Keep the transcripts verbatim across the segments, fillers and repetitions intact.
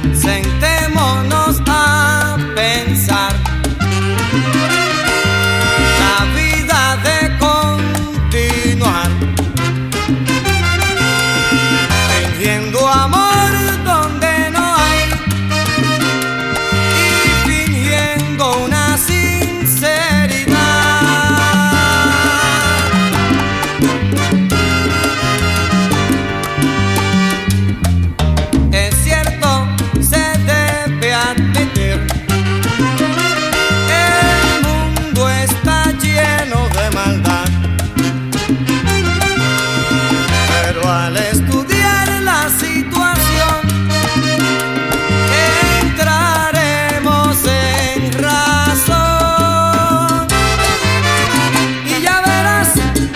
sentémonos a pensar la vida de continuar, fingiendo amor donde no hay y fingiendo una sinceridad. Es cierto, se debe admitir, el mundo está lleno de maldad, pero al estudiar la situación entraremos en razón y ya verás.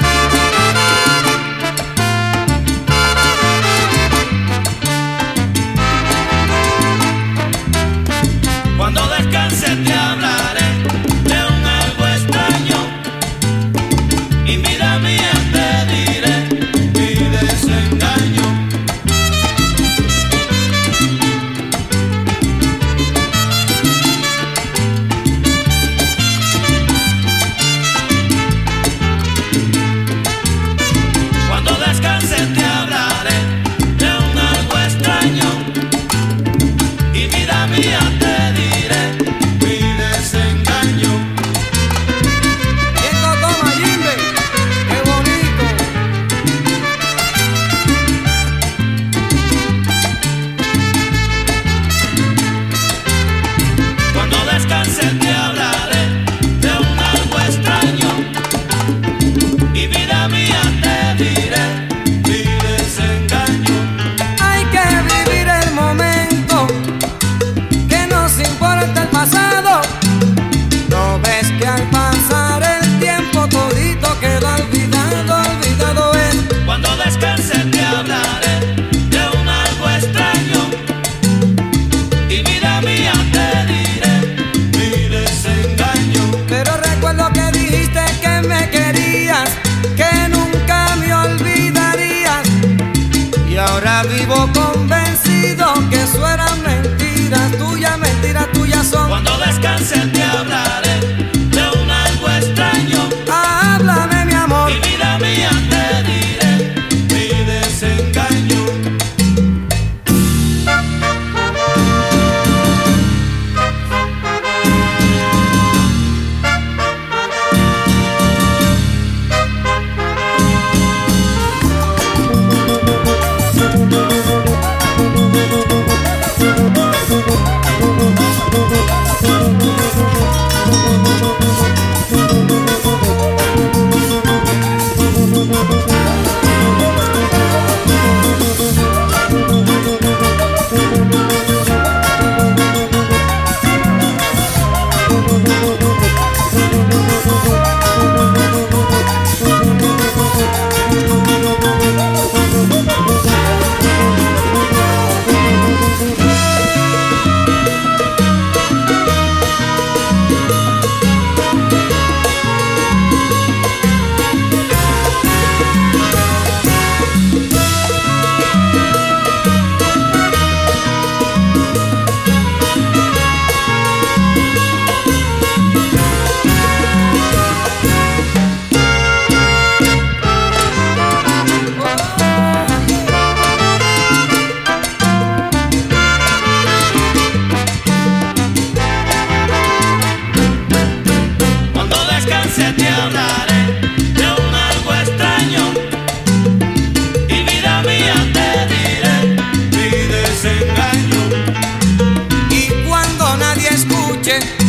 Cuando descanse te hablaré de un algo extraño y vida mía te diré mi desengaño. Cuando descanse te hablaré de un algo extraño y vida mía te diré mi desengaño. Y esto toma Jimbe, qué bonito. Cuando descanse te hablaré de un algo extraño y vida mía te diré mi desengaño. Hay que vivir el momento, que nos importa el pasado. ¿No ves que al pasar el tiempo todito queda olvidado, olvidado es? Cuando descanse te hablaré de un algo extraño y vida mía te diré mi desengaño. Pero recuerdo que dijiste que me querías, que nunca me olvidarías, y ahora vivo convencido que eso eran mentiras tuyas, mentiras tuyas son. Cuando descanse te hablaré de un algo extraño Háblame, mi amor. y vida mía te diré mi desengaño. Cuando descanse te hablaré de un algo extraño y vida mía te diré mi desengaño. Y cuando nadie escuche